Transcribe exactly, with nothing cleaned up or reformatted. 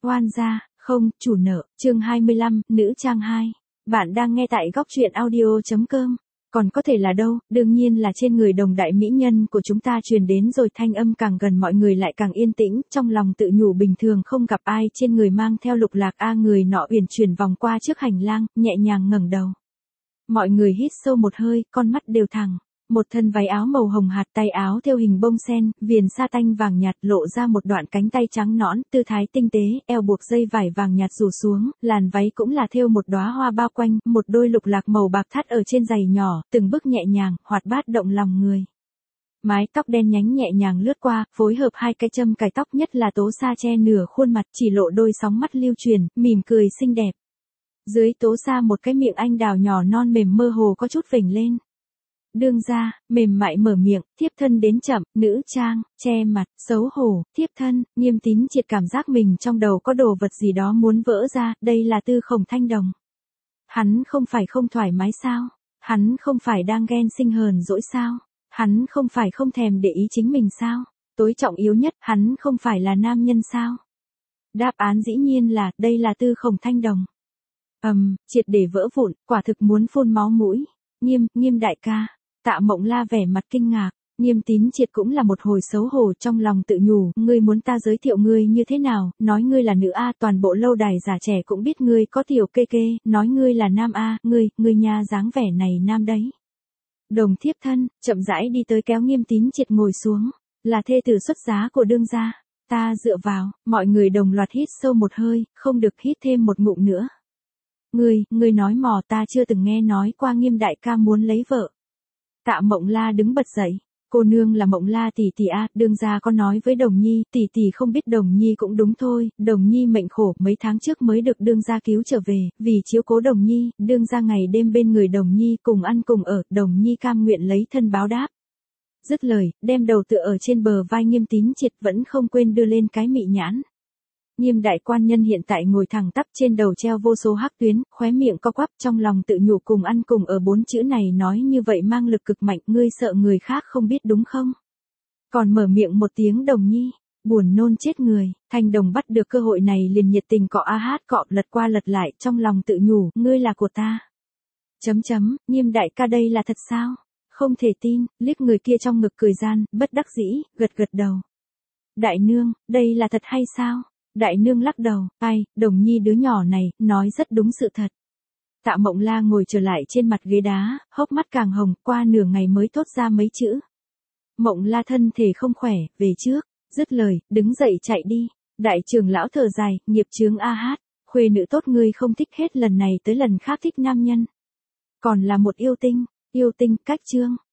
Oan gia, không, chủ nợ, chương hai mươi lăm, nữ trang hai. Bạn đang nghe tại góc truyện audio.com. Còn có thể là đâu, đương nhiên là trên người đồng đại mỹ nhân của chúng ta truyền đến rồi, thanh âm càng gần mọi người lại càng yên tĩnh, trong lòng tự nhủ bình thường không gặp ai trên người mang theo lục lạc a người nọ uyển chuyển vòng qua trước hành lang, nhẹ nhàng ngẩng đầu. Mọi người hít sâu một hơi, con mắt đều thẳng. Một thân váy áo màu hồng hạt, tay áo thêu hình bông sen, viền sa tanh vàng nhạt lộ ra một đoạn cánh tay trắng nõn, tư thái tinh tế, eo buộc dây vải vàng nhạt rủ xuống, làn váy cũng là thêu một đóa hoa bao quanh, một đôi lục lạc màu bạc thắt ở trên giày nhỏ, từng bước nhẹ nhàng, hoạt bát động lòng người. Mái tóc đen nhánh nhẹ nhàng lướt qua, phối hợp hai cái châm cài tóc, nhất là tố sa che nửa khuôn mặt, chỉ lộ đôi sóng mắt lưu truyền, mỉm cười xinh đẹp. Dưới tố sa một cái miệng anh đào nhỏ non mềm mơ hồ có chút vểnh lên. Đương gia, mềm mại mở miệng, thiếp thân đến chậm, nữ trang, che mặt, xấu hổ, thiếp thân, Nghiêm Tín Triệt cảm giác mình trong đầu có đồ vật gì đó muốn vỡ ra, đây là Tư Khổng Thanh Đồng. Hắn không phải không thoải mái sao? Hắn không phải đang ghen sinh hờn dỗi sao? Hắn không phải không thèm để ý chính mình sao? Tối trọng yếu nhất, hắn không phải là nam nhân sao? Đáp án dĩ nhiên là, đây là Tư Khổng Thanh Đồng. Ầm, um, triệt để vỡ vụn, quả thực muốn phun máu mũi. Nghiêm, Nghiêm đại ca. Tạ Mộng La vẻ mặt kinh ngạc, Nghiêm Tín Triệt cũng là một hồi xấu hổ, trong lòng tự nhủ, ngươi muốn ta giới thiệu ngươi như thế nào, nói ngươi là nữ a, toàn bộ lâu đài già trẻ cũng biết ngươi có tiểu kê kê, nói ngươi là nam a, ngươi, ngươi nha dáng vẻ này nam đấy. Đồng thiếp thân, chậm rãi đi tới kéo Nghiêm Tín Triệt ngồi xuống, là thê tử xuất giá của đương gia, ta dựa vào, mọi người đồng loạt hít sâu một hơi, không được hít thêm một ngụm nữa. Ngươi, ngươi nói mò, ta chưa từng nghe nói qua Nghiêm đại ca muốn lấy vợ. Tạ Mộng La đứng bật dậy, cô nương là Mộng La tỷ tỷ a, đương gia có nói với Đồng Nhi, tỷ tỷ không biết Đồng Nhi cũng đúng thôi, Đồng Nhi mệnh khổ, mấy tháng trước mới được đương gia cứu trở về, vì chiếu cố Đồng Nhi, đương gia ngày đêm bên người Đồng Nhi cùng ăn cùng ở, Đồng Nhi cam nguyện lấy thân báo đáp. Dứt lời, đem đầu tựa ở trên bờ vai Nghiêm Tín Triệt, vẫn không quên đưa lên cái mị nhãn. Nghiêm đại quan nhân hiện tại ngồi thẳng tắp, trên đầu treo vô số hắc tuyến, khóe miệng co quắp, trong lòng tự nhủ cùng ăn cùng ở bốn chữ này nói như vậy mang lực cực mạnh, ngươi sợ người khác không biết đúng không? Còn mở miệng một tiếng Đồng Nhi, buồn nôn chết người. Thanh Đồng bắt được cơ hội này liền nhiệt tình cọ a hát cọ, lật qua lật lại, trong lòng tự nhủ, ngươi là của ta. Chấm chấm, Nghiêm đại ca đây là thật sao? Không thể tin, liếc người kia trong ngực cười gian, bất đắc dĩ, gật gật đầu. Đại nương, đây là thật hay sao? Đại nương lắc đầu, ai, Đồng Nhi đứa nhỏ này, nói rất đúng sự thật. Tạ Mộng La ngồi trở lại trên mặt ghế đá, hốc mắt càng hồng, qua nửa ngày mới thốt ra mấy chữ. Mộng La thân thể không khỏe, về trước, dứt lời, đứng dậy chạy đi. Đại trưởng lão thở dài, nghiệp chướng a hát, khuê nữ tốt ngươi không thích hết lần này tới lần khác thích nam nhân. Còn là một yêu tinh, yêu tinh, cách chương.